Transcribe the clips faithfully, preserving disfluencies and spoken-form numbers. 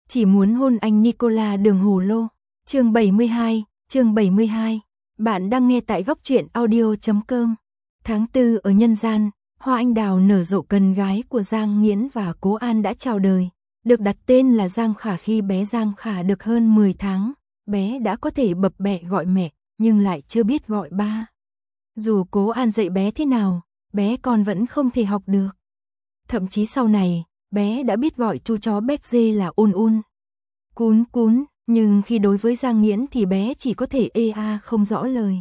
Chỉ muốn hôn anh Nicola Đường Hồ Lô. Chương bảy mươi hai, chương bảy mươi hai. Bạn đang nghe tại góc truyện audio chấm com. Tháng tư ở nhân gian, hoa anh đào nở rộ, con gái của Giang Nghiễn và Cố An đã chào đời. Được đặt tên là Giang Khả khi bé Giang Khả được hơn mười tháng, bé đã có thể bập bẹ gọi mẹ, nhưng lại chưa biết gọi ba. Dù Cố An dạy bé thế nào, bé con vẫn không thể học được. Thậm chí sau này, bé đã biết gọi chú chó béc dê là Un Un, Cún Cún, nhưng khi đối với Giang Nghiễn thì bé chỉ có thể ê a không rõ lời.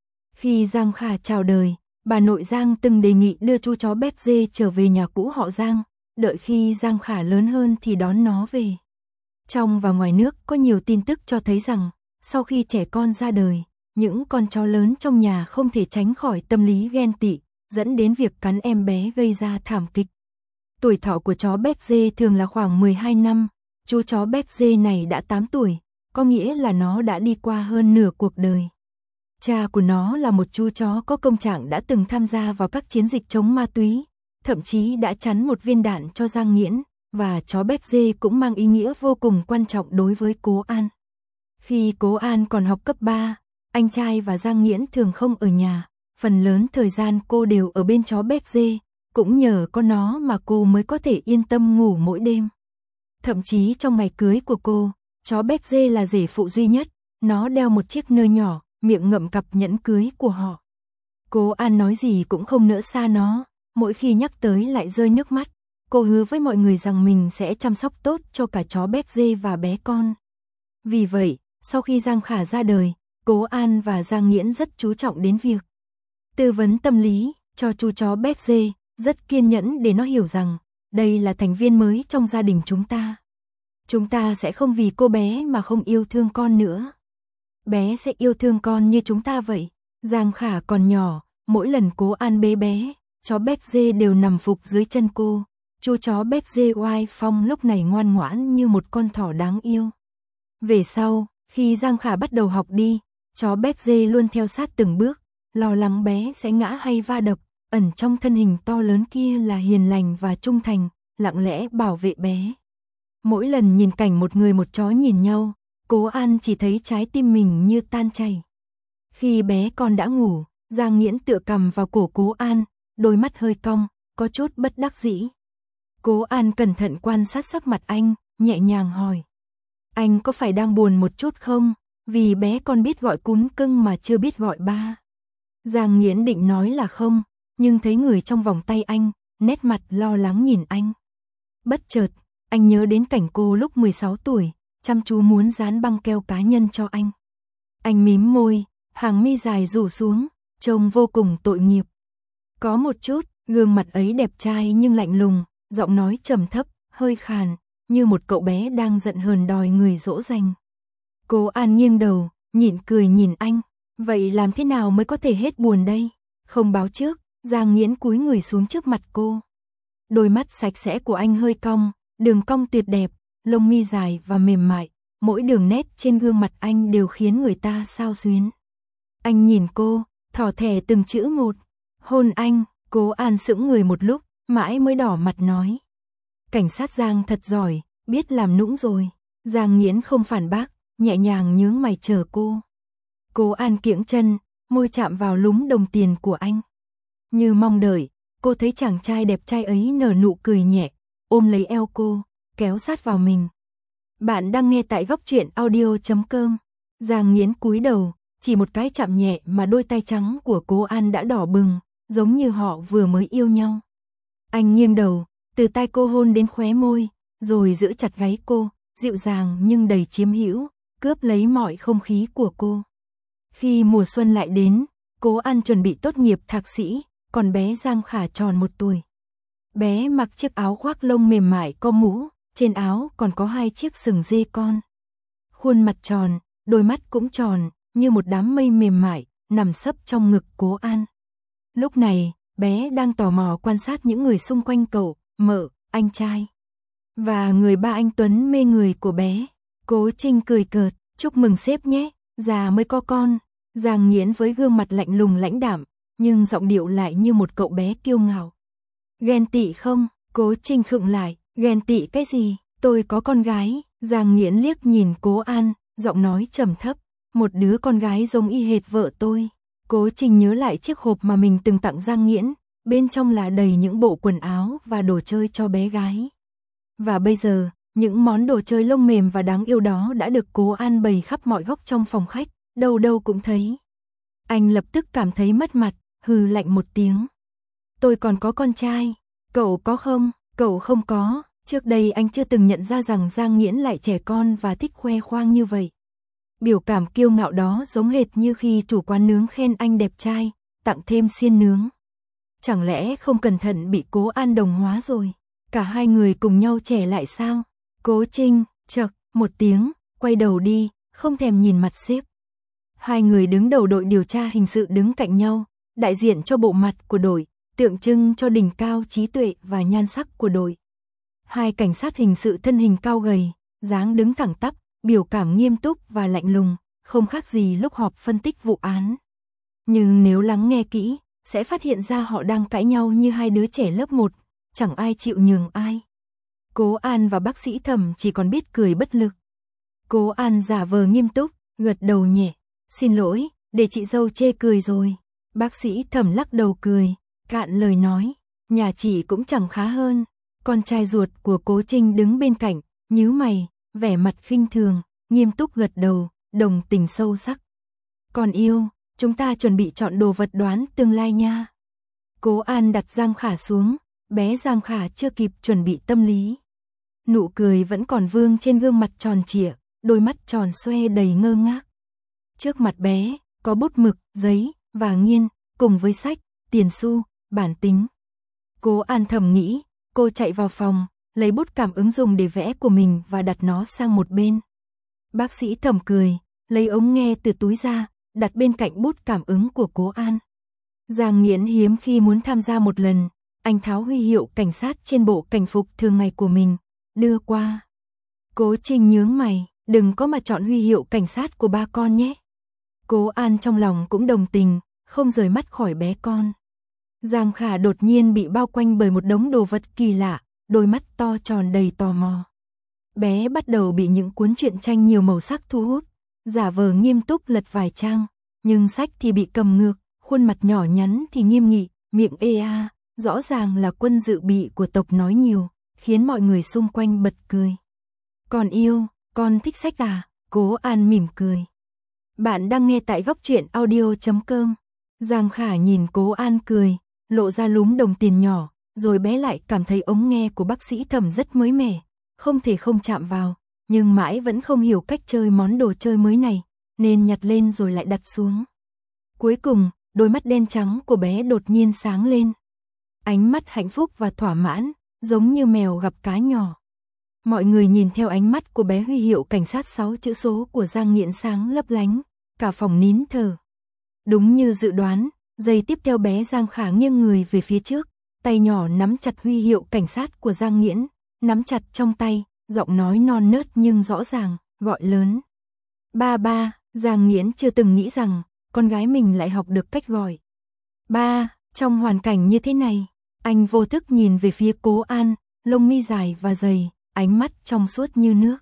Khi Giang Khả chào đời, bà nội Giang từng đề nghị đưa chú chó béc dê trở về nhà cũ họ Giang, đợi khi Giang Khả lớn hơn thì đón nó về. Trong và ngoài nước có nhiều tin tức cho thấy rằng, sau khi trẻ con ra đời, những con chó lớn trong nhà không thể tránh khỏi tâm lý ghen tị, dẫn đến việc cắn em bé gây ra thảm kịch. Tuổi thọ của chó béc dê thường là khoảng mười hai năm, chú chó béc dê này đã tám tuổi, có nghĩa là nó đã đi qua hơn nửa cuộc đời. Cha của nó là một chú chó có công trạng đã từng tham gia vào các chiến dịch chống ma túy, thậm chí đã chắn một viên đạn cho Giang Nghiễn, và chó béc dê cũng mang ý nghĩa vô cùng quan trọng đối với Cố An. Khi Cố An còn học cấp ba, anh trai và Giang Nghiễn thường không ở nhà, phần lớn thời gian cô đều ở bên chó béc dê, cũng nhờ có nó mà cô mới có thể yên tâm ngủ mỗi đêm. Thậm chí trong ngày cưới của cô, chó béc dê là rể phụ duy nhất, nó đeo một chiếc nơ nhỏ, miệng ngậm cặp nhẫn cưới của họ. Cố An nói gì cũng không nỡ xa nó, mỗi khi nhắc tới lại rơi nước mắt. Cô hứa với mọi người rằng mình sẽ chăm sóc tốt cho cả chó béc dê và bé con. Vì vậy, sau khi Giang Khả ra đời, Cố An và Giang Nghiễn rất chú trọng đến việc tư vấn tâm lý cho chú chó béc dê, rất kiên nhẫn để nó hiểu rằng đây là thành viên mới trong gia đình chúng ta. Chúng ta sẽ không vì cô bé mà không yêu thương con nữa. Bé sẽ yêu thương con như chúng ta vậy. Giang Khả còn nhỏ, mỗi lần Cố An bế bé, chó béc dê đều nằm phục dưới chân cô. Chú chó béc dê oai phong lúc này ngoan ngoãn như một con thỏ đáng yêu. Về sau, khi Giang Khả bắt đầu học đi, chó béc dê luôn theo sát từng bước, lo lắng bé sẽ ngã hay va đập, ẩn trong thân hình to lớn kia là hiền lành và trung thành, lặng lẽ bảo vệ bé. Mỗi lần nhìn cảnh một người một chó nhìn nhau, Cố An chỉ thấy trái tim mình như tan chảy. Khi bé con đã ngủ, Giang Nghiễn tựa cằm vào cổ Cố An, đôi mắt hơi cong, có chút bất đắc dĩ. Cố An cẩn thận quan sát sắc mặt anh, nhẹ nhàng hỏi: anh có phải đang buồn một chút không? Vì bé con biết gọi cún cưng mà chưa biết gọi ba. Giang Nghiễn định nói là không, nhưng thấy người trong vòng tay anh, nét mặt lo lắng nhìn anh. Bất chợt, anh nhớ đến cảnh cô lúc mười sáu tuổi, chăm chú muốn dán băng keo cá nhân cho anh. Anh mím môi, hàng mi dài rủ xuống, trông vô cùng tội nghiệp. Có một chút, gương mặt ấy đẹp trai nhưng lạnh lùng, giọng nói trầm thấp, hơi khàn, như một cậu bé đang giận hờn đòi người dỗ dành. Cố An nghiêng đầu, nhịn cười nhìn anh. Vậy làm thế nào mới có thể hết buồn đây? Không báo trước. Giang Nghiễn cúi người xuống trước mặt cô. Đôi mắt sạch sẽ của anh hơi cong, đường cong tuyệt đẹp, lông mi dài và mềm mại, mỗi đường nét trên gương mặt anh đều khiến người ta xao xuyến. Anh nhìn cô, thỏ thẻ từng chữ một. Hôn anh. Cố An sững người một lúc, mãi mới đỏ mặt nói: cảnh sát Giang thật giỏi, biết làm nũng rồi. Giang Nghiễn không phản bác, nhẹ nhàng nhướng mày chờ cô. Cố An kiễng chân, môi chạm vào lúm đồng tiền của anh. Như mong đợi, cô thấy chàng trai đẹp trai ấy nở nụ cười nhẹ, ôm lấy eo cô, kéo sát vào mình. Bạn đang nghe tại góc truyện audio chấm com. Giang Nghiễn cúi đầu, chỉ một cái chạm nhẹ mà đôi tay trắng của Cố An đã đỏ bừng, giống như họ vừa mới yêu nhau. Anh nghiêng đầu, từ tai cô hôn đến khóe môi, rồi giữ chặt gáy cô, dịu dàng nhưng đầy chiếm hữu, cướp lấy mọi không khí của cô. Khi mùa xuân lại đến, Cố An chuẩn bị tốt nghiệp thạc sĩ, còn bé Giang Khả tròn một tuổi. Bé mặc chiếc áo khoác lông mềm mại có mũ, trên áo còn có hai chiếc sừng dê con. Khuôn mặt tròn, đôi mắt cũng tròn, như một đám mây mềm mại, nằm sấp trong ngực Cố An. Lúc này, bé đang tò mò quan sát những người xung quanh cậu, mợ, anh trai. Và người ba anh Tuấn mê người của bé. Cố Trinh cười cợt: chúc mừng sếp nhé, già mới có con. Giang Nghiễn với gương mặt lạnh lùng lãnh đạm, nhưng giọng điệu lại như một cậu bé kiêu ngạo. Ghen tị không? Cố Trinh khựng lại: ghen tị cái gì, tôi có con gái. Giang Nghiễn liếc nhìn Cố An, giọng nói trầm thấp, một đứa con gái giống y hệt vợ tôi. Cố Trình nhớ lại chiếc hộp mà mình từng tặng Giang Nghiễn, bên trong là đầy những bộ quần áo và đồ chơi cho bé gái. Và bây giờ, những món đồ chơi lông mềm và đáng yêu đó đã được Cố An bày khắp mọi góc trong phòng khách, đâu đâu cũng thấy. Anh lập tức cảm thấy mất mặt, hừ lạnh một tiếng. Tôi còn có con trai, cậu có không? Cậu không có. Trước đây anh chưa từng nhận ra rằng Giang Nghiễn lại trẻ con và thích khoe khoang như vậy. Biểu cảm kiêu ngạo đó giống hệt như khi chủ quán nướng khen anh đẹp trai, tặng thêm xiên nướng. Chẳng lẽ không cẩn thận bị Cố An đồng hóa rồi? Cả hai người cùng nhau trẻ lại sao? Cố Trinh, chậc, một tiếng, quay đầu đi, không thèm nhìn mặt sếp. Hai người đứng đầu đội điều tra hình sự đứng cạnh nhau, đại diện cho bộ mặt của đội, tượng trưng cho đỉnh cao trí tuệ và nhan sắc của đội. Hai cảnh sát hình sự thân hình cao gầy, dáng đứng thẳng tắp, biểu cảm nghiêm túc và lạnh lùng, không khác gì lúc họp phân tích vụ án. Nhưng nếu lắng nghe kỹ, sẽ phát hiện ra họ đang cãi nhau như hai đứa trẻ lớp một, chẳng ai chịu nhường ai. Cố An và bác sĩ Thẩm chỉ còn biết cười bất lực. Cố An giả vờ nghiêm túc, gật đầu nhẹ, xin lỗi, để chị dâu chê cười rồi. Bác sĩ Thẩm lắc đầu cười, cạn lời nói, nhà chị cũng chẳng khá hơn. Con trai ruột của Cố Trinh đứng bên cạnh, nhíu mày, vẻ mặt khinh thường, nghiêm túc gật đầu, đồng tình sâu sắc. Con yêu, chúng ta chuẩn bị chọn đồ vật đoán tương lai nha. Cố An đặt Giang Khả xuống, bé Giang Khả chưa kịp chuẩn bị tâm lý. Nụ cười vẫn còn vương trên gương mặt tròn trịa, đôi mắt tròn xoe đầy ngơ ngác. Trước mặt bé, có bút mực, giấy, và nghiên, cùng với sách, tiền xu, bản tính. Cố An thầm nghĩ, cô chạy vào phòng, lấy bút cảm ứng dùng để vẽ của mình và đặt nó sang một bên. Bác sĩ Thẩm cười, lấy ống nghe từ túi ra, đặt bên cạnh bút cảm ứng của Cố An. Giang Nghiễn hiếm khi muốn tham gia một lần, anh tháo huy hiệu cảnh sát trên bộ cảnh phục thường ngày của mình, đưa qua. Cố Trinh nhướng mày, đừng có mà chọn huy hiệu cảnh sát của ba con nhé. Cố An trong lòng cũng đồng tình, không rời mắt khỏi bé con. Giang Khả đột nhiên bị bao quanh bởi một đống đồ vật kỳ lạ, đôi mắt to tròn đầy tò mò. Bé bắt đầu bị những cuốn truyện tranh nhiều màu sắc thu hút, giả vờ nghiêm túc lật vài trang, nhưng sách thì bị cầm ngược, khuôn mặt nhỏ nhắn thì nghiêm nghị, miệng ê a, rõ ràng là quân dự bị của tộc nói nhiều, khiến mọi người xung quanh bật cười. Con yêu, con thích sách à? Cố An mỉm cười. Bạn đang nghe tại góc truyện audio chấm com. Giang Khả nhìn Cố An cười, lộ ra lúm đồng tiền nhỏ, rồi bé lại cảm thấy ống nghe của bác sĩ Thẩm rất mới mẻ, không thể không chạm vào, nhưng mãi vẫn không hiểu cách chơi món đồ chơi mới này, nên nhặt lên rồi lại đặt xuống. Cuối cùng, đôi mắt đen trắng của bé đột nhiên sáng lên. Ánh mắt hạnh phúc và thỏa mãn, giống như mèo gặp cá nhỏ. Mọi người nhìn theo ánh mắt của bé huy hiệu cảnh sát sáu chữ số của Giang Nghiễn sáng lấp lánh, cả phòng nín thở. Đúng như dự đoán, giây tiếp theo bé Giang Khả nghiêng người về phía trước, tay nhỏ nắm chặt huy hiệu cảnh sát của Giang Nghiễn, nắm chặt trong tay, giọng nói non nớt nhưng rõ ràng, gọi lớn. Ba ba, Giang Nghiễn chưa từng nghĩ rằng, con gái mình lại học được cách gọi. Ba, trong hoàn cảnh như thế này, anh vô thức nhìn về phía Cố An, lông mi dài và dày, ánh mắt trong suốt như nước.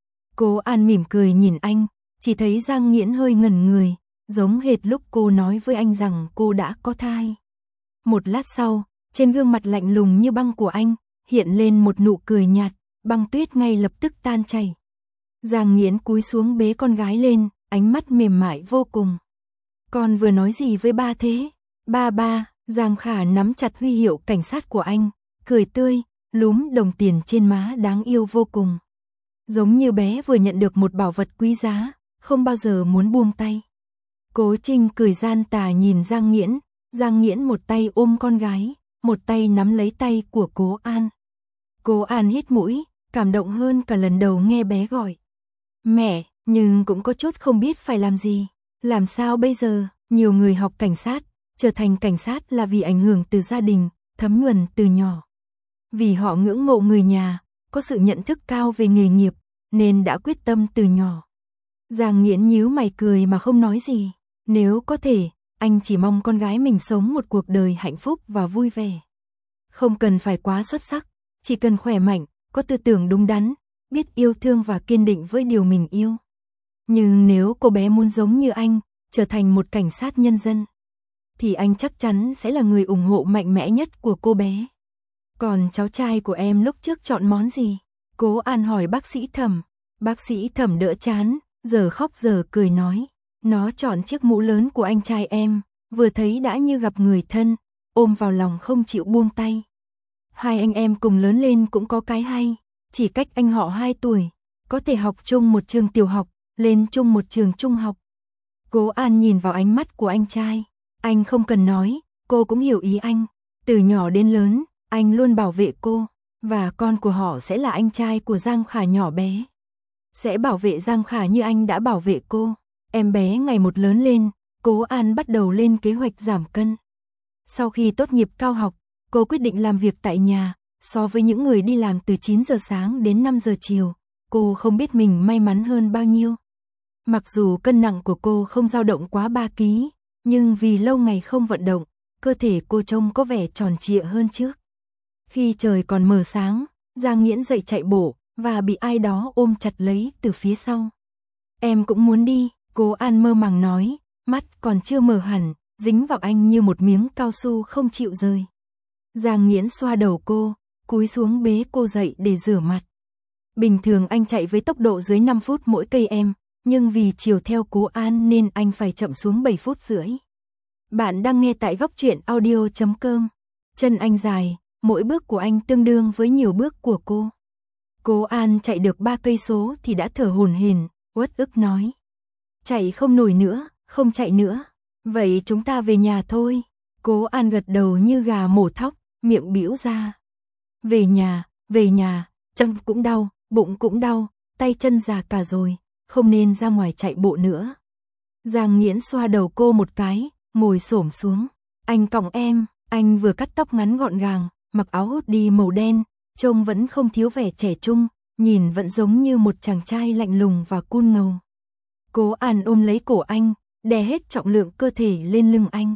Cố An mỉm cười nhìn anh, chỉ thấy Giang Nghiễn hơi ngẩn người, giống hệt lúc cô nói với anh rằng cô đã có thai. Một lát sau, trên gương mặt lạnh lùng như băng của anh, hiện lên một nụ cười nhạt, băng tuyết ngay lập tức tan chảy. Giang Nghiễn cúi xuống bế con gái lên, ánh mắt mềm mại vô cùng. Con vừa nói gì với ba thế? Ba ba, Giang Khả nắm chặt huy hiệu cảnh sát của anh, cười tươi, lúm đồng tiền trên má đáng yêu vô cùng. Giống như bé vừa nhận được một bảo vật quý giá, không bao giờ muốn buông tay. Cố Trinh cười gian tà nhìn Giang Nghiễn, Giang Nghiễn một tay ôm con gái, một tay nắm lấy tay của Cố An. Cố An hít mũi, cảm động hơn cả lần đầu nghe bé gọi mẹ, nhưng cũng có chút không biết phải làm gì. Làm sao bây giờ? Nhiều người học cảnh sát, trở thành cảnh sát là vì ảnh hưởng từ gia đình, thấm nhuần từ nhỏ. Vì họ ngưỡng mộ người nhà, có sự nhận thức cao về nghề nghiệp, nên đã quyết tâm từ nhỏ. Giang Nghiễn nhíu mày cười mà không nói gì. Nếu có thể, anh chỉ mong con gái mình sống một cuộc đời hạnh phúc và vui vẻ. Không cần phải quá xuất sắc, chỉ cần khỏe mạnh, có tư tưởng đúng đắn, biết yêu thương và kiên định với điều mình yêu. Nhưng nếu cô bé muốn giống như anh, trở thành một cảnh sát nhân dân, thì anh chắc chắn sẽ là người ủng hộ mạnh mẽ nhất của cô bé. Còn cháu trai của em lúc trước chọn món gì? Cố An hỏi bác sĩ Thẩm. Bác sĩ Thẩm đỡ chán, giờ khóc giờ cười nói. Nó chọn chiếc mũ lớn của anh trai em, vừa thấy đã như gặp người thân, ôm vào lòng không chịu buông tay. Hai anh em cùng lớn lên cũng có cái hay, chỉ cách anh họ hai tuổi, có thể học chung một trường tiểu học, lên chung một trường trung học. Cố An nhìn vào ánh mắt của anh trai, anh không cần nói, cô cũng hiểu ý anh. Từ nhỏ đến lớn, anh luôn bảo vệ cô, và con của họ sẽ là anh trai của Giang Khả nhỏ bé. Sẽ bảo vệ Giang Khả như anh đã bảo vệ cô. Em bé ngày một lớn lên, Cố An bắt đầu lên kế hoạch giảm cân. Sau khi tốt nghiệp cao học, cô quyết định làm việc tại nhà, so với những người đi làm từ chín giờ sáng đến năm giờ chiều, cô không biết mình may mắn hơn bao nhiêu. Mặc dù cân nặng của cô không dao động quá ba ki lô gam, nhưng vì lâu ngày không vận động, cơ thể cô trông có vẻ tròn trịa hơn trước. Khi trời còn mờ sáng, Giang Nghiễn dậy chạy bộ, và bị ai đó ôm chặt lấy từ phía sau. Em cũng muốn đi, Cố An mơ màng nói, mắt còn chưa mở hẳn, dính vào anh như một miếng cao su không chịu rời. Giang Nghiễn xoa đầu cô, cúi xuống bế cô dậy để rửa mặt. Bình thường anh chạy với tốc độ dưới năm phút mỗi cây em, nhưng vì chiều theo Cố An nên anh phải chậm xuống bảy phút rưỡi. Bạn đang nghe tại góc truyện audio chấm com. Chân anh dài, mỗi bước của anh tương đương với nhiều bước của cô. Cố An chạy được ba cây số thì đã thở hổn hển, uất ức nói. Chạy không nổi nữa, không chạy nữa. Vậy chúng ta về nhà thôi. Cố An gật đầu như gà mổ thóc, miệng bĩu ra. Về nhà, về nhà, chân cũng đau, bụng cũng đau, tay chân già cả rồi, không nên ra ngoài chạy bộ nữa. Giang Nghiễn xoa đầu cô một cái, ngồi xổm xuống. Anh cõng em, anh vừa cắt tóc ngắn gọn gàng, mặc áo hoodie màu đen, trông vẫn không thiếu vẻ trẻ trung, nhìn vẫn giống như một chàng trai lạnh lùng và cool ngầu. Cố An ôm lấy cổ anh, đè hết trọng lượng cơ thể lên lưng anh.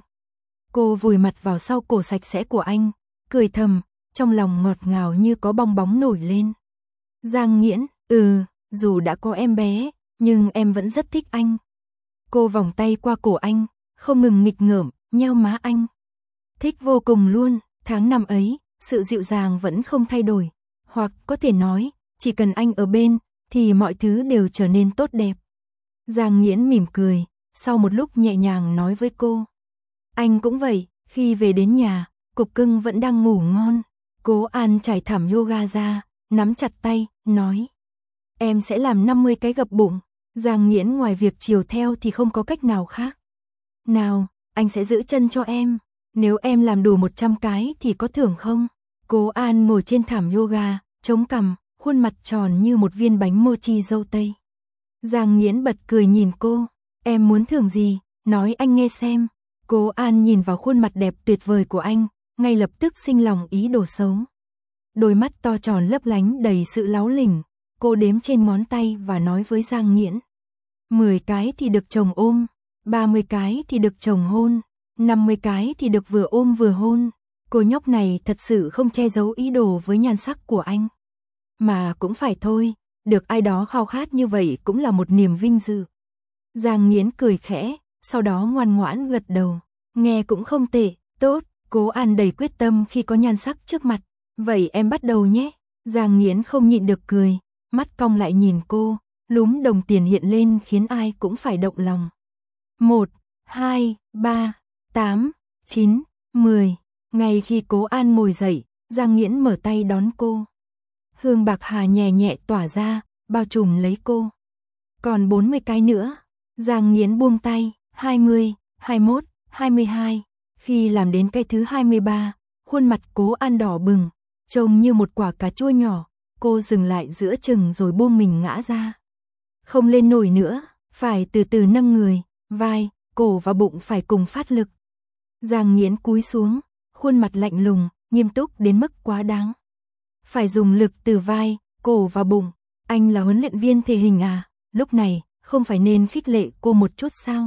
Cô vùi mặt vào sau cổ sạch sẽ của anh, cười thầm, trong lòng ngọt ngào như có bong bóng nổi lên. Giang Nghiễn, ừ, dù đã có em bé, nhưng em vẫn rất thích anh. Cô vòng tay qua cổ anh, không ngừng nghịch ngợm, nheo má anh. Thích vô cùng luôn, tháng năm ấy, sự dịu dàng vẫn không thay đổi. Hoặc có thể nói, chỉ cần anh ở bên, thì mọi thứ đều trở nên tốt đẹp. Giang Nghiễn mỉm cười, sau một lúc nhẹ nhàng nói với cô. Anh cũng vậy, khi về đến nhà, Cục Cưng vẫn đang ngủ ngon. Cố An trải thảm yoga ra, nắm chặt tay, nói. Em sẽ làm năm mươi cái gập bụng. Giang Nghiễn ngoài việc chiều theo thì không có cách nào khác. Nào, anh sẽ giữ chân cho em. Nếu em làm đủ một trăm cái thì có thưởng không? Cố An ngồi trên thảm yoga, chống cằm, khuôn mặt tròn như một viên bánh mochi dâu tây. Giang Nghiễn bật cười nhìn cô. Em muốn thưởng gì? Nói anh nghe xem. Cố An nhìn vào khuôn mặt đẹp tuyệt vời của anh, ngay lập tức sinh lòng ý đồ xấu. Đôi mắt to tròn lấp lánh đầy sự láu lỉnh. Cô đếm trên ngón tay và nói với Giang Nghiễn. mười cái thì được chồng ôm, ba mươi cái thì được chồng hôn, năm mươi cái thì được vừa ôm vừa hôn. Cô nhóc này thật sự không che giấu ý đồ với nhan sắc của anh. Mà cũng phải thôi, được ai đó khao khát như vậy cũng là một niềm vinh dự. Giang Nghiễn cười khẽ, sau đó ngoan ngoãn gật đầu. Nghe cũng không tệ, tốt. Cố An đầy quyết tâm khi có nhan sắc trước mặt. Vậy em bắt đầu nhé. Giang Nghiễn không nhịn được cười, mắt cong lại nhìn cô, lúm đồng tiền hiện lên khiến ai cũng phải động lòng. Một, hai, ba, tám, chín, mười. Ngay khi Cố An ngồi dậy, Giang Nghiễn mở tay đón cô. Hương bạc hà nhẹ nhẹ tỏa ra, bao trùm lấy cô. Còn bốn mươi cái nữa. Giang Nghiễn buông tay, hai mươi, hai mươi mốt, hai mươi hai. Khi làm đến cái thứ hai mươi ba, khuôn mặt Cố An đỏ bừng, trông như một quả cà chua nhỏ. Cô dừng lại giữa chừng rồi buông mình ngã ra. Không lên nổi nữa, phải từ từ nâng người, vai, cổ và bụng phải cùng phát lực. Giang Nghiễn cúi xuống, khuôn mặt lạnh lùng, nghiêm túc đến mức quá đáng. Phải dùng lực từ vai, cổ và bụng. Anh là huấn luyện viên thể hình à? Lúc này, không phải nên khích lệ cô một chút sao?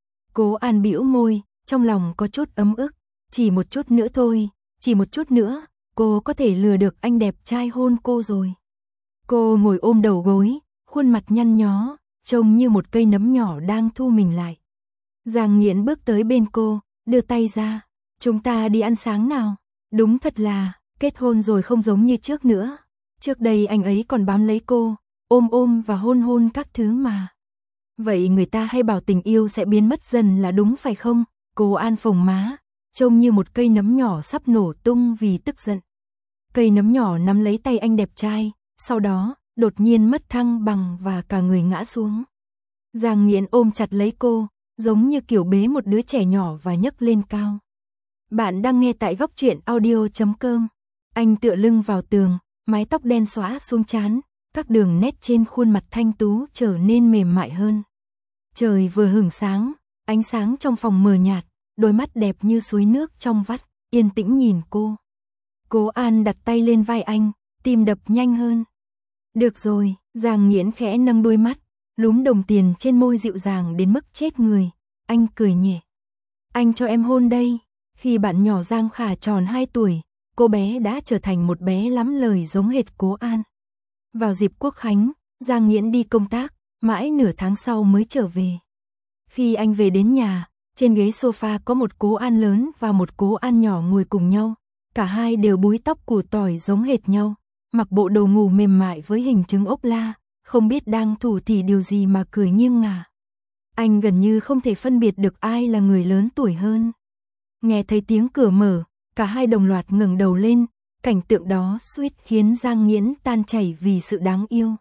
Cố An bĩu môi, trong lòng có chút ấm ức. Chỉ một chút nữa thôi, chỉ một chút nữa, cô có thể lừa được anh đẹp trai hôn cô rồi. Cô ngồi ôm đầu gối, khuôn mặt nhăn nhó, trông như một cây nấm nhỏ đang thu mình lại. Giang Nghiễn bước tới bên cô, đưa tay ra. Chúng ta đi ăn sáng nào. Đúng thật là, kết hôn rồi không giống như trước nữa. Trước đây anh ấy còn bám lấy cô, ôm ôm và hôn hôn các thứ mà. Vậy người ta hay bảo tình yêu sẽ biến mất dần là đúng phải không? Cố An phồng má, trông như một cây nấm nhỏ sắp nổ tung vì tức giận. Cây nấm nhỏ nắm lấy tay anh đẹp trai, sau đó, đột nhiên mất thăng bằng và cả người ngã xuống. Giang Nghiễn ôm chặt lấy cô, giống như kiểu bế một đứa trẻ nhỏ và nhấc lên cao. Bạn đang nghe tại góc truyện audio chấm com. Anh tựa lưng vào tường, mái tóc đen xõa xuống trán, các đường nét trên khuôn mặt thanh tú trở nên mềm mại hơn. Trời vừa hửng sáng, ánh sáng trong phòng mờ nhạt, đôi mắt đẹp như suối nước trong vắt, yên tĩnh nhìn cô. Cố An đặt tay lên vai anh, tim đập nhanh hơn. Được rồi, Giang Nghiễn khẽ nâng đôi mắt, lúm đồng tiền trên môi dịu dàng đến mức chết người. Anh cười nhẹ. Anh cho em hôn đây. Khi bạn nhỏ Giang Khả tròn hai tuổi, cô bé đã trở thành một bé lắm lời giống hệt Cố An. Vào dịp Quốc Khánh, Giang Nghiễn đi công tác, mãi nửa tháng sau mới trở về. Khi anh về đến nhà, trên ghế sofa có một Cố An lớn và một Cố An nhỏ ngồi cùng nhau. Cả hai đều búi tóc củ tỏi giống hệt nhau, mặc bộ đồ ngủ mềm mại với hình trứng ốp la, không biết đang thủ thỉ điều gì mà cười nghiêng ngả. Anh gần như không thể phân biệt được ai là người lớn tuổi hơn. Nghe thấy tiếng cửa mở, cả hai đồng loạt ngẩng đầu lên, cảnh tượng đó suýt khiến Giang Nghiễn tan chảy vì sự đáng yêu.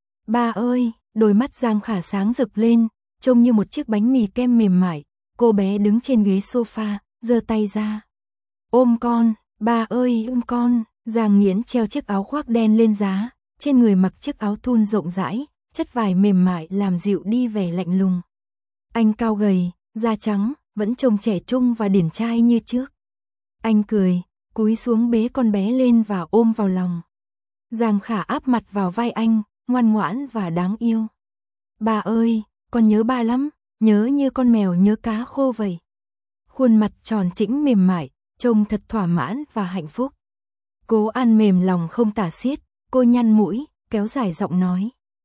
Ba ơi, đôi mắt Giang Khả sáng rực lên, trông như một chiếc bánh mì kem mềm mại. Cô bé đứng trên ghế sofa, giơ tay ra. Ôm con, ba ơi ôm con. Giang Nghiễn treo chiếc áo khoác đen lên giá, trên người mặc chiếc áo thun rộng rãi, chất vải mềm mại làm dịu đi vẻ lạnh lùng. Anh cao gầy, da trắng, vẫn trông trẻ trung và điển trai như trước. Anh cười, cúi xuống bế con bé lên và ôm vào lòng. Giang Khả áp mặt vào vai anh, ngoan ngoãn và đáng yêu. Ba ơi, con nhớ ba lắm, nhớ như con mèo nhớ cá khô vậy. Khuôn mặt tròn trĩnh mềm mại, trông thật thỏa mãn và hạnh phúc. Cố An mềm lòng không tả xiết, cô nhăn mũi, kéo dài giọng nói.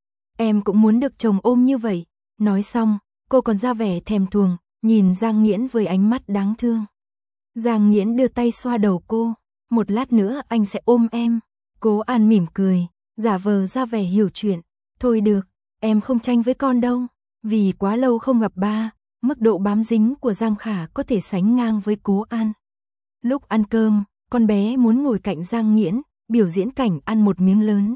Em cũng muốn được chồng ôm như vậy. Nói xong, cô còn ra vẻ thèm thuồng, nhìn Giang Nghiễn với ánh mắt đáng thương. Giang Nghiễn đưa tay xoa đầu cô. Một lát nữa anh sẽ ôm em. Cố An mỉm cười, giả vờ ra vẻ hiểu chuyện. Thôi được, em không tranh với con đâu. Vì quá lâu không gặp ba, mức độ bám dính của Giang Khả có thể sánh ngang với Cố An. Lúc ăn cơm, con bé muốn ngồi cạnh Giang Nghiễn, biểu diễn cảnh ăn một miếng lớn.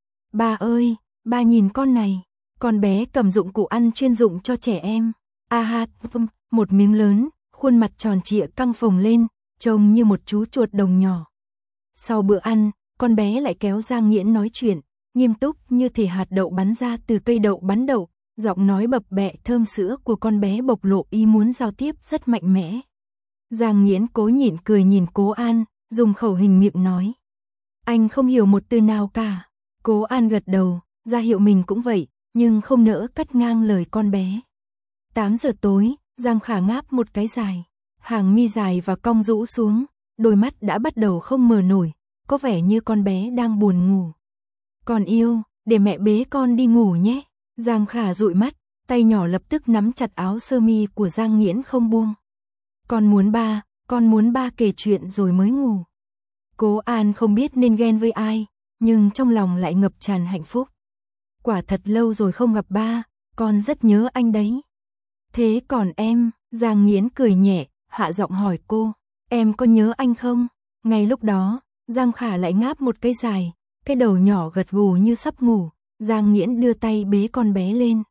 Ba ơi, ba nhìn con này. Con bé cầm dụng cụ ăn chuyên dụng cho trẻ em. A ha, một miếng lớn, khuôn mặt tròn trịa căng phồng lên, trông như một chú chuột đồng nhỏ. Sau bữa ăn, con bé lại kéo Giang Nghiễn nói chuyện, nghiêm túc như thể hạt đậu bắn ra từ cây đậu bắn đậu, giọng nói bập bẹ thơm sữa của con bé bộc lộ ý muốn giao tiếp rất mạnh mẽ. Giang Nghiễn cố nhịn cười nhìn Cố An, dùng khẩu hình miệng nói. Anh không hiểu một từ nào cả. Cố An gật đầu, ra hiệu mình cũng vậy, nhưng không nỡ cắt ngang lời con bé. tám giờ tối, Giang Khả ngáp một cái dài. Hàng mi dài và cong rũ xuống, đôi mắt đã bắt đầu không mở nổi, có vẻ như con bé đang buồn ngủ. Con yêu, để mẹ bế con đi ngủ nhé. Giang Khả dụi mắt, tay nhỏ lập tức nắm chặt áo sơ mi của Giang Nghiễn không buông. Con muốn ba, con muốn ba kể chuyện rồi mới ngủ. Cố An không biết nên ghen với ai, nhưng trong lòng lại ngập tràn hạnh phúc. Quả thật lâu rồi không gặp ba, con rất nhớ anh đấy. Thế còn em, Giang Nghiễn cười nhẹ, hạ giọng hỏi cô, em có nhớ anh không? Ngay lúc đó, Giang Khả lại ngáp một cái dài, cái đầu nhỏ gật gù như sắp ngủ. Giang Nghiễn đưa tay bế con bé lên.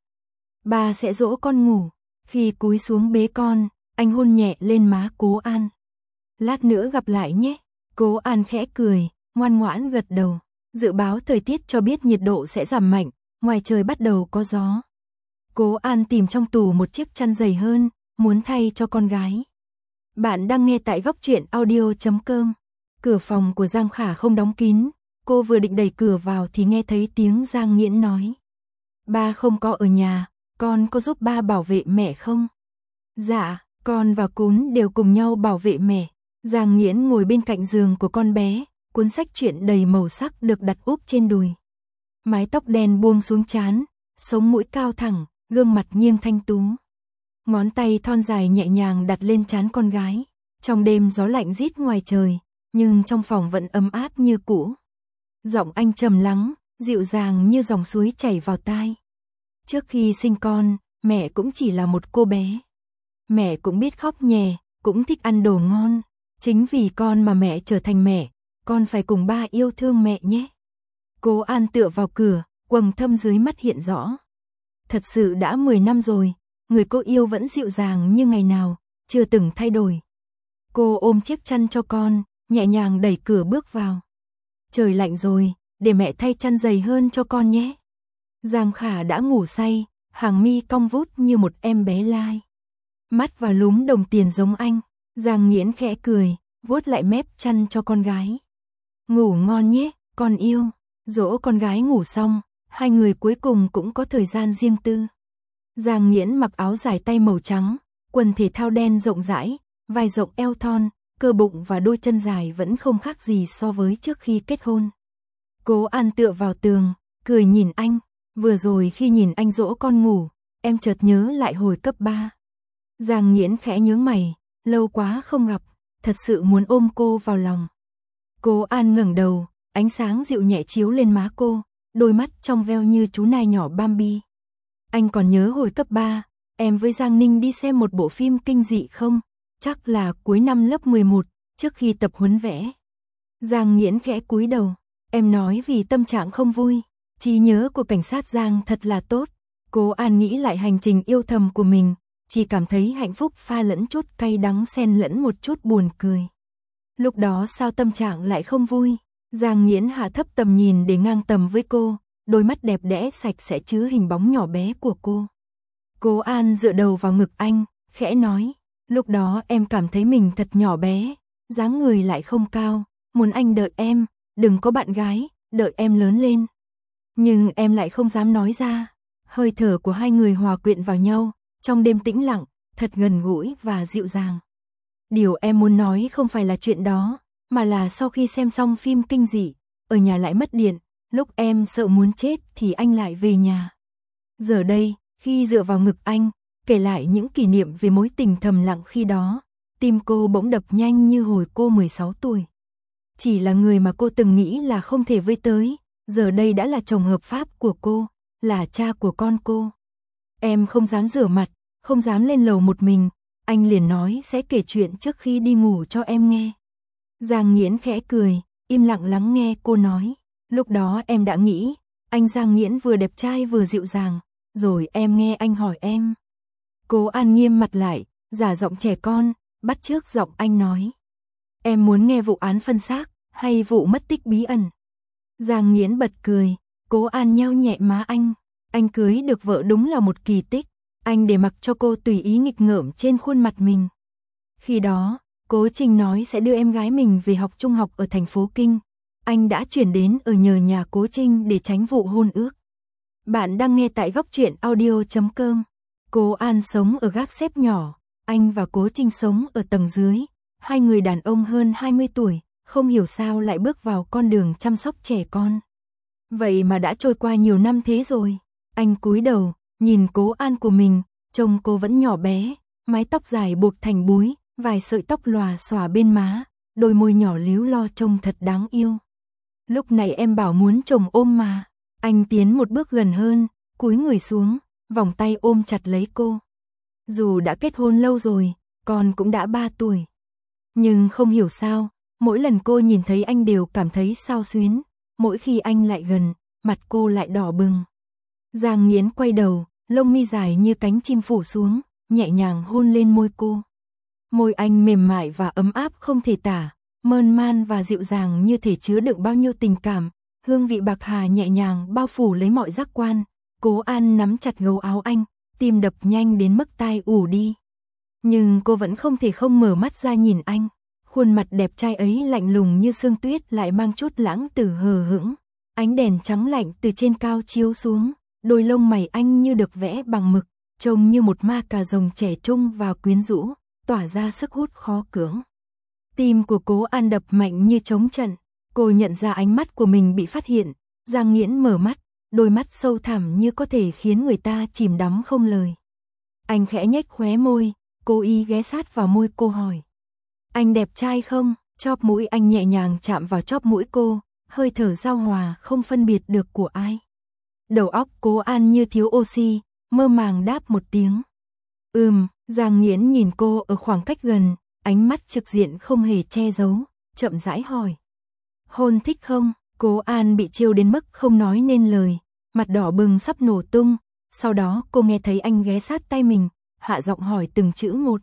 Ba sẽ dỗ con ngủ. Khi cúi xuống bế con, anh hôn nhẹ lên má Cố An. Lát nữa gặp lại nhé. Cố An khẽ cười, ngoan ngoãn gật đầu. Dự báo thời tiết cho biết nhiệt độ sẽ giảm mạnh, ngoài trời bắt đầu có gió. Cố An tìm trong tủ một chiếc chăn dày hơn, muốn thay cho con gái. Bạn đang nghe tại góc truyện audio chấm com. Cửa phòng của Giang Khả không đóng kín, cô vừa định đẩy cửa vào thì nghe thấy tiếng Giang Nghiễn nói. Ba không có ở nhà, con có giúp ba bảo vệ mẹ không? Dạ, con và Cún đều cùng nhau bảo vệ mẹ. Giang Nghiễn ngồi bên cạnh giường của con bé, cuốn sách truyện đầy màu sắc được đặt úp trên đùi. mái tóc đen buông xuống trán, sống mũi cao thẳng, gương mặt nghiêng thanh tú. Ngón tay thon dài nhẹ nhàng đặt lên trán con gái. Trong đêm gió lạnh rít ngoài trời, nhưng trong phòng vẫn ấm áp như cũ. Giọng anh trầm lắng, dịu dàng như dòng suối chảy vào tai. Trước khi sinh con, mẹ cũng chỉ là một cô bé. Mẹ cũng biết khóc nhè, cũng thích ăn đồ ngon. Chính vì con mà mẹ trở thành mẹ, con phải cùng ba yêu thương mẹ nhé. Cố An tựa vào cửa, quầng thâm dưới mắt hiện rõ. Thật sự đã mười năm rồi, người cô yêu vẫn dịu dàng như ngày nào, chưa từng thay đổi. Cô ôm chiếc chăn cho con, nhẹ nhàng đẩy cửa bước vào. Trời lạnh rồi, để mẹ thay chăn dày hơn cho con nhé. Giang Khả đã ngủ say, hàng mi cong vút như một em bé lai. Mắt và lúm đồng tiền giống anh. Giang Nghiễn khẽ cười, vuốt lại mép chăn cho con gái. Ngủ ngon nhé, con yêu. Dỗ con gái ngủ xong, hai người cuối cùng cũng có thời gian riêng tư. Giang Nghiễn mặc áo dài tay màu trắng, quần thể thao đen rộng rãi, vai rộng eo thon, cơ bụng và đôi chân dài vẫn không khác gì so với trước khi kết hôn. Cố An tựa vào tường, cười nhìn anh. Vừa rồi khi nhìn anh dỗ con ngủ, em chợt nhớ lại hồi cấp ba. Giang Nghiễn khẽ nhướng mày, lâu quá không gặp, thật sự muốn ôm cô vào lòng. Cố An ngẩng đầu, ánh sáng dịu nhẹ chiếu lên má cô, đôi mắt trong veo như chú nai nhỏ Bambi. Anh còn nhớ hồi cấp ba, em với Giang Ninh đi xem một bộ phim kinh dị không? Chắc là cuối năm lớp mười một, trước khi tập huấn vẽ. Giang Nghiễn khẽ cúi đầu, em nói vì tâm trạng không vui. Trí nhớ của cảnh sát Giang thật là tốt. Cố An nghĩ lại hành trình yêu thầm của mình, chỉ cảm thấy hạnh phúc pha lẫn chút cay đắng xen lẫn một chút buồn cười. Lúc đó sao tâm trạng lại không vui? Giang Nghiễn hạ thấp tầm nhìn để ngang tầm với cô, đôi mắt đẹp đẽ sạch sẽ chứa hình bóng nhỏ bé của cô. Cố An dựa đầu vào ngực anh, khẽ nói, lúc đó em cảm thấy mình thật nhỏ bé, dáng người lại không cao, muốn anh đợi em, đừng có bạn gái, đợi em lớn lên. Nhưng em lại không dám nói ra. Hơi thở của hai người hòa quyện vào nhau, trong đêm tĩnh lặng, thật gần gũi và dịu dàng. Điều em muốn nói không phải là chuyện đó, mà là sau khi xem xong phim kinh dị, ở nhà lại mất điện, lúc em sợ muốn chết thì anh lại về nhà. Giờ đây, khi dựa vào ngực anh, kể lại những kỷ niệm về mối tình thầm lặng khi đó, tim cô bỗng đập nhanh như hồi cô mười sáu tuổi. Chỉ là người mà cô từng nghĩ là không thể với tới, giờ đây đã là chồng hợp pháp của cô, là cha của con cô. Em không dám rửa mặt, không dám lên lầu một mình, anh liền nói sẽ kể chuyện trước khi đi ngủ cho em nghe. Giang Nghiễn khẽ cười, im lặng lắng nghe cô nói. Lúc đó em đã nghĩ, anh Giang Nghiễn vừa đẹp trai vừa dịu dàng, rồi em nghe anh hỏi em. Cố An nghiêm mặt lại, giả giọng trẻ con, bắt chước giọng anh nói. Em muốn nghe vụ án phân xác, hay vụ mất tích bí ẩn? Giang Nghiễn bật cười, Cố An nheo nhẹ má anh. Anh cưới được vợ đúng là một kỳ tích, anh để mặc cho cô tùy ý nghịch ngợm trên khuôn mặt mình. Khi đó, Cố Trình nói sẽ đưa em gái mình về học trung học ở thành phố Kinh. Anh đã chuyển đến ở nhờ nhà Cố Trinh để tránh vụ hôn ước. Bạn đang nghe tại góc truyện audio chấm com. Cố An sống ở gác xếp nhỏ, anh và Cố Trinh sống ở tầng dưới. Hai người đàn ông hơn hai mươi tuổi, không hiểu sao lại bước vào con đường chăm sóc trẻ con. Vậy mà đã trôi qua nhiều năm thế rồi. Anh cúi đầu, nhìn Cố An của mình, trông cô vẫn nhỏ bé, mái tóc dài buộc thành búi, vài sợi tóc lòa xòa bên má, đôi môi nhỏ líu lo trông thật đáng yêu. Lúc này em bảo muốn chồng ôm mà. Anh tiến một bước gần hơn, cúi người xuống, vòng tay ôm chặt lấy cô. Dù đã kết hôn lâu rồi, con cũng đã ba tuổi. Nhưng không hiểu sao, mỗi lần cô nhìn thấy anh đều cảm thấy xao xuyến, mỗi khi anh lại gần, mặt cô lại đỏ bừng. Giang Nghiễn quay đầu, lông mi dài như cánh chim phủ xuống, nhẹ nhàng hôn lên môi cô. Môi anh mềm mại và ấm áp không thể tả, mơn man và dịu dàng như thể chứa đựng bao nhiêu tình cảm, hương vị bạc hà nhẹ nhàng bao phủ lấy mọi giác quan. Cố An nắm chặt gấu áo anh, tim đập nhanh đến mức tai ù đi. Nhưng cô vẫn không thể không mở mắt ra nhìn anh. Khuôn mặt đẹp trai ấy lạnh lùng như sương tuyết lại mang chút lãng tử hờ hững. Ánh đèn trắng lạnh từ trên cao chiếu xuống, đôi lông mày anh như được vẽ bằng mực, trông như một ma cà rồng trẻ trung và quyến rũ, tỏa ra sức hút khó cưỡng. Tim của Cố An đập mạnh như trống trận, cô nhận ra ánh mắt của mình bị phát hiện. Giang Nghiễn mở mắt, đôi mắt sâu thẳm như có thể khiến người ta chìm đắm không lời. Anh khẽ nhếch khóe môi, cố ý ghé sát vào môi cô hỏi. Anh đẹp trai không? Chóp mũi anh nhẹ nhàng chạm vào chóp mũi cô, hơi thở giao hòa không phân biệt được của ai. Đầu óc Cố An như thiếu oxy, mơ màng đáp một tiếng. Ừm, Giang Nghiễn nhìn cô ở khoảng cách gần, ánh mắt trực diện không hề che giấu, chậm rãi hỏi. Hôn thích không? Cố An bị chiêu đến mức không nói nên lời, mặt đỏ bừng sắp nổ tung, sau đó cô nghe thấy anh ghé sát tay mình, hạ giọng hỏi từng chữ một.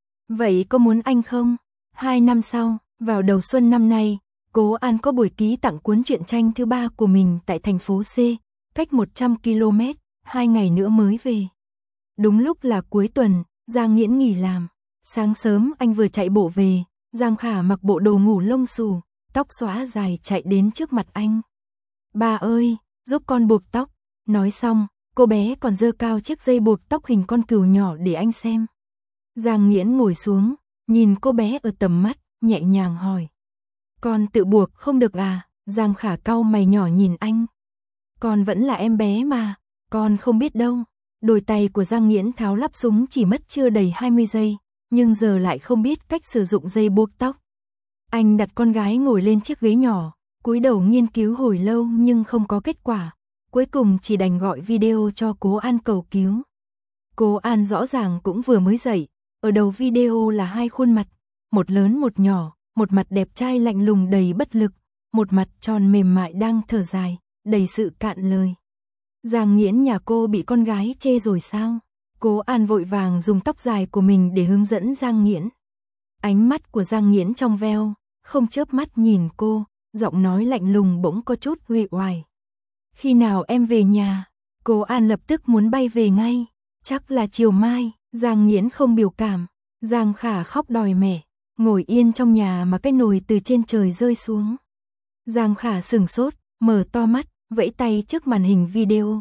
Vậy có muốn anh không? Hai năm sau, vào đầu xuân năm nay, Cố An có buổi ký tặng cuốn truyện tranh thứ ba của mình tại thành phố C, cách một trăm ki lô mét, hai ngày nữa mới về. Đúng lúc là cuối tuần, Giang Nghiễn nghỉ làm. Sáng sớm anh vừa chạy bộ về, Giang Khả mặc bộ đồ ngủ lông xù, tóc xõa dài chạy đến trước mặt anh. Ba ơi, giúp con buộc tóc. Nói xong, cô bé còn giơ cao chiếc dây buộc tóc hình con cừu nhỏ để anh xem. Giang Nghiễn ngồi xuống, nhìn cô bé ở tầm mắt, nhẹ nhàng hỏi. Con tự buộc không được à? Giang Khả cau mày nhỏ nhìn anh. Con vẫn là em bé mà, con không biết đâu. Đôi tay của Giang Nghiễn tháo lắp súng chỉ mất chưa đầy hai mươi giây, nhưng giờ lại không biết cách sử dụng dây buộc tóc. Anh đặt con gái ngồi lên chiếc ghế nhỏ, cúi đầu nghiên cứu hồi lâu nhưng không có kết quả. Cuối cùng chỉ đành gọi video cho Cố An cầu cứu. Cố An rõ ràng cũng vừa mới dậy, ở đầu video là hai khuôn mặt, một lớn một nhỏ, một mặt đẹp trai lạnh lùng đầy bất lực, một mặt tròn mềm mại đang thở dài, đầy sự cạn lời. Giang Nghiễn nhà cô bị con gái chê rồi sao? Cố An vội vàng dùng tóc dài của mình để hướng dẫn Giang Nghiễn. Ánh mắt của Giang Nghiễn trong veo, không chớp mắt nhìn cô, giọng nói lạnh lùng bỗng có chút uể oải. Khi nào em về nhà? Cố An lập tức muốn bay về ngay, chắc là chiều mai. Giang Nghiễn không biểu cảm, Giang Khả khóc đòi mẹ, ngồi yên trong nhà mà cái nồi từ trên trời rơi xuống. Giang Khả sửng sốt, mở to mắt, vẫy tay trước màn hình video.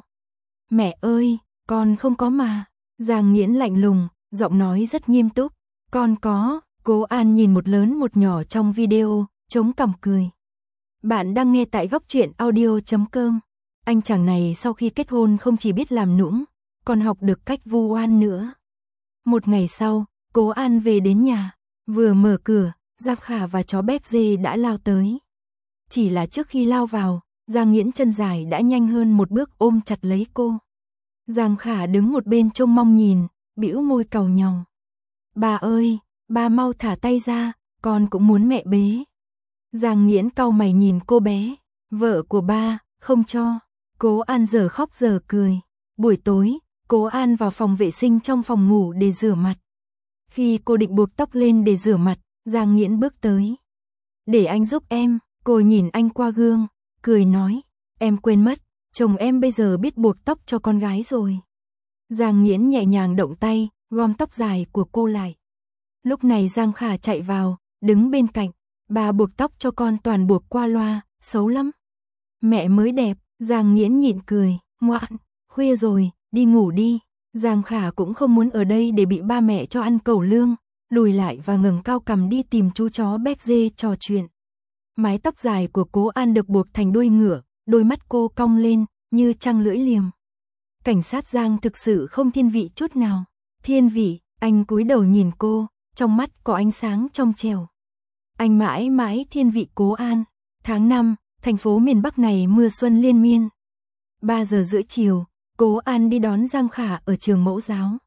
Mẹ ơi, con không có mà. Giang Nghiễn lạnh lùng, giọng nói rất nghiêm túc. Con có. Cố An nhìn một lớn một nhỏ trong video, chống cằm cười. Bạn đang nghe tại góc truyện audio chấm com. Anh chàng này sau khi kết hôn không chỉ biết làm nũng, còn học được cách vu oan nữa. Một ngày sau, Cố An về đến nhà, vừa mở cửa, Giang Khả và chó béc dê đã lao tới. Chỉ là trước khi lao vào, Giang Nghiễn chân dài đã nhanh hơn một bước ôm chặt lấy cô. Giang Khả đứng một bên trông mong nhìn, bĩu môi càu nhàu. Bà ơi, bà mau thả tay ra, con cũng muốn mẹ bế. Giang Nghiễn cau mày nhìn cô bé, vợ của ba, không cho. Cố An giờ khóc giờ cười. Buổi tối, Cố An vào phòng vệ sinh trong phòng ngủ để rửa mặt. Khi cô định buộc tóc lên để rửa mặt, Giang Nghiễn bước tới. Để anh giúp em. Cô nhìn anh qua gương, cười nói. Em quên mất, chồng em bây giờ biết buộc tóc cho con gái rồi. Giang Nghiễn nhẹ nhàng động tay, gom tóc dài của cô lại. Lúc này Giang Khả chạy vào, đứng bên cạnh. Bà buộc tóc cho con toàn buộc qua loa, xấu lắm. Mẹ mới đẹp. Giang Nghiễn nhịn cười, ngoan, khuya rồi, đi ngủ đi. Giang Khả cũng không muốn ở đây để bị ba mẹ cho ăn cẩu lương, lùi lại và ngẩng cao cằm đi tìm chú chó béc dê trò chuyện. Mái tóc dài của Cố An được buộc thành đuôi ngựa, đôi mắt cô cong lên, như trăng lưỡi liềm. Cảnh sát Giang thực sự không thiên vị chút nào. Thiên vị, anh cúi đầu nhìn cô, trong mắt có ánh sáng trong trẻo. Anh mãi mãi thiên vị Cố An. Tháng năm, thành phố miền Bắc này mưa xuân liên miên. ba giờ rưỡi chiều, Cố An đi đón Giang Khả ở trường mẫu giáo.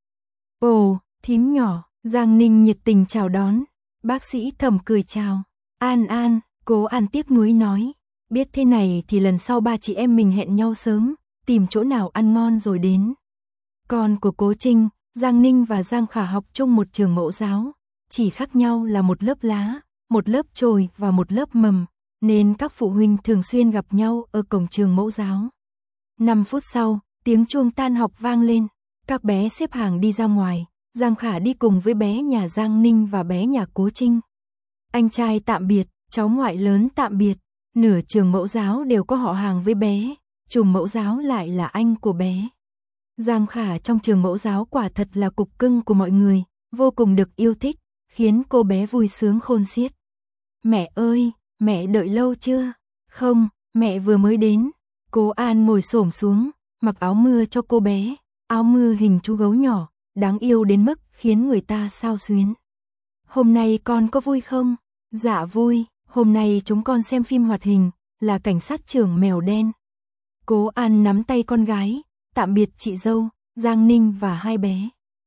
Ồ, thím nhỏ, Giang Ninh nhiệt tình chào đón. Bác sĩ Thẩm cười chào. An An, Cố An tiếc nuối nói. Biết thế này thì lần sau ba chị em mình hẹn nhau sớm, tìm chỗ nào ăn ngon rồi đến. Con của Cố Trinh, Giang Ninh và Giang Khả học chung một trường mẫu giáo. Chỉ khác nhau là một lớp lá, một lớp chồi và một lớp mầm, nên các phụ huynh thường xuyên gặp nhau ở cổng trường mẫu giáo. năm phút sau, tiếng chuông tan học vang lên, các bé xếp hàng đi ra ngoài, Giang Khả đi cùng với bé nhà Giang Ninh và bé nhà Cố Trinh. Anh trai tạm biệt, cháu ngoại lớn tạm biệt, nửa trường mẫu giáo đều có họ hàng với bé, trùm mẫu giáo lại là anh của bé. Giang Khả trong trường mẫu giáo quả thật là cục cưng của mọi người, vô cùng được yêu thích, khiến cô bé vui sướng khôn xiết. Mẹ ơi, mẹ đợi lâu chưa? Không, mẹ vừa mới đến. Cố An ngồi xổm xuống, mặc áo mưa cho cô bé, áo mưa hình chú gấu nhỏ, đáng yêu đến mức khiến người ta xao xuyến. Hôm nay con có vui không? Dạ vui, hôm nay chúng con xem phim hoạt hình, là cảnh sát trưởng mèo đen. Cố An nắm tay con gái, tạm biệt chị dâu, Giang Ninh và hai bé.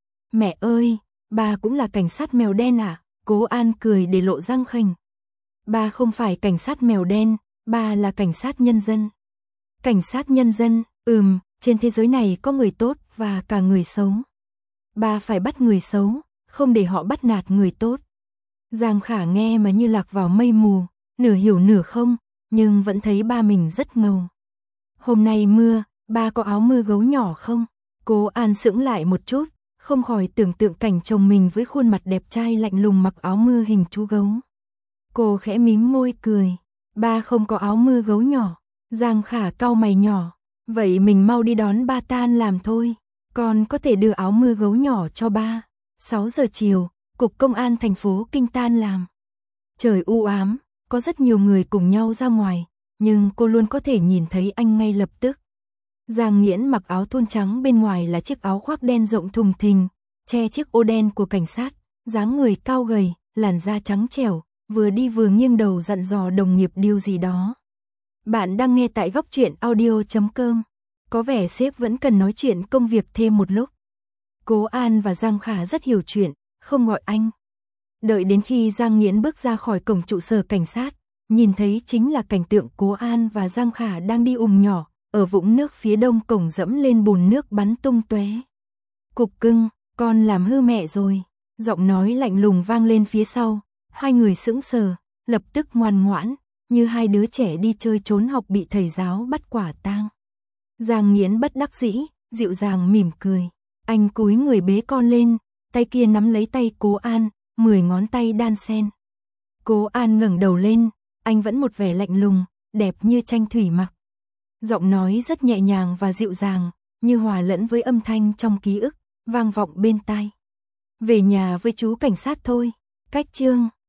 Mẹ ơi, ba cũng là cảnh sát mèo đen à? Cố An cười để lộ răng khênh. Ba không phải cảnh sát mèo đen, ba là cảnh sát nhân dân. Cảnh sát nhân dân, ừm, trên thế giới này có người tốt và cả người xấu. Ba phải bắt người xấu, không để họ bắt nạt người tốt. Giang Khả nghe mà như lạc vào mây mù, nửa hiểu nửa không, nhưng vẫn thấy ba mình rất ngầu. Hôm nay mưa, ba có áo mưa gấu nhỏ không? Cố An sững lại một chút, không khỏi tưởng tượng cảnh chồng mình với khuôn mặt đẹp trai lạnh lùng mặc áo mưa hình chú gấu. Cô khẽ mím môi cười, ba không có áo mưa gấu nhỏ. Giang Khả cau mày nhỏ, vậy mình mau đi đón ba tan làm thôi, con có thể đưa áo mưa gấu nhỏ cho ba. sáu giờ chiều, cục công an thành phố Kinh tan làm. Trời u ám, có rất nhiều người cùng nhau ra ngoài, nhưng cô luôn có thể nhìn thấy anh ngay lập tức. Giang Nghiễn mặc áo thun trắng, bên ngoài là chiếc áo khoác đen rộng thùng thình, che chiếc ô đen của cảnh sát, dáng người cao gầy, làn da trắng trẻo, vừa đi vừa nghiêng đầu dặn dò đồng nghiệp điều gì đó. Bạn đang nghe tại góc truyện audio chấm com. Có vẻ sếp vẫn cần nói chuyện công việc thêm một lúc. Cố An và Giang Khả rất hiểu chuyện, không gọi anh. Đợi đến khi Giang Nghiễn bước ra khỏi cổng trụ sở cảnh sát, nhìn thấy chính là cảnh tượng Cố An và Giang Khả đang đi ùm nhỏ, ở vũng nước phía đông cổng dẫm lên bùn nước bắn tung tóe. Cục cưng, con làm hư mẹ rồi. Giọng nói lạnh lùng vang lên phía sau, hai người sững sờ, lập tức ngoan ngoãn, như hai đứa trẻ đi chơi trốn học bị thầy giáo bắt quả tang. Giang Nghiễn bất đắc dĩ, dịu dàng mỉm cười. Anh cúi người bế con lên, tay kia nắm lấy tay Cố An, mười ngón tay đan xen. Cố An ngẩng đầu lên, anh vẫn một vẻ lạnh lùng, đẹp như tranh thủy mặc. Giọng nói rất nhẹ nhàng và dịu dàng, như hòa lẫn với âm thanh trong ký ức, vang vọng bên tai. Về nhà với chú cảnh sát thôi. Cách chương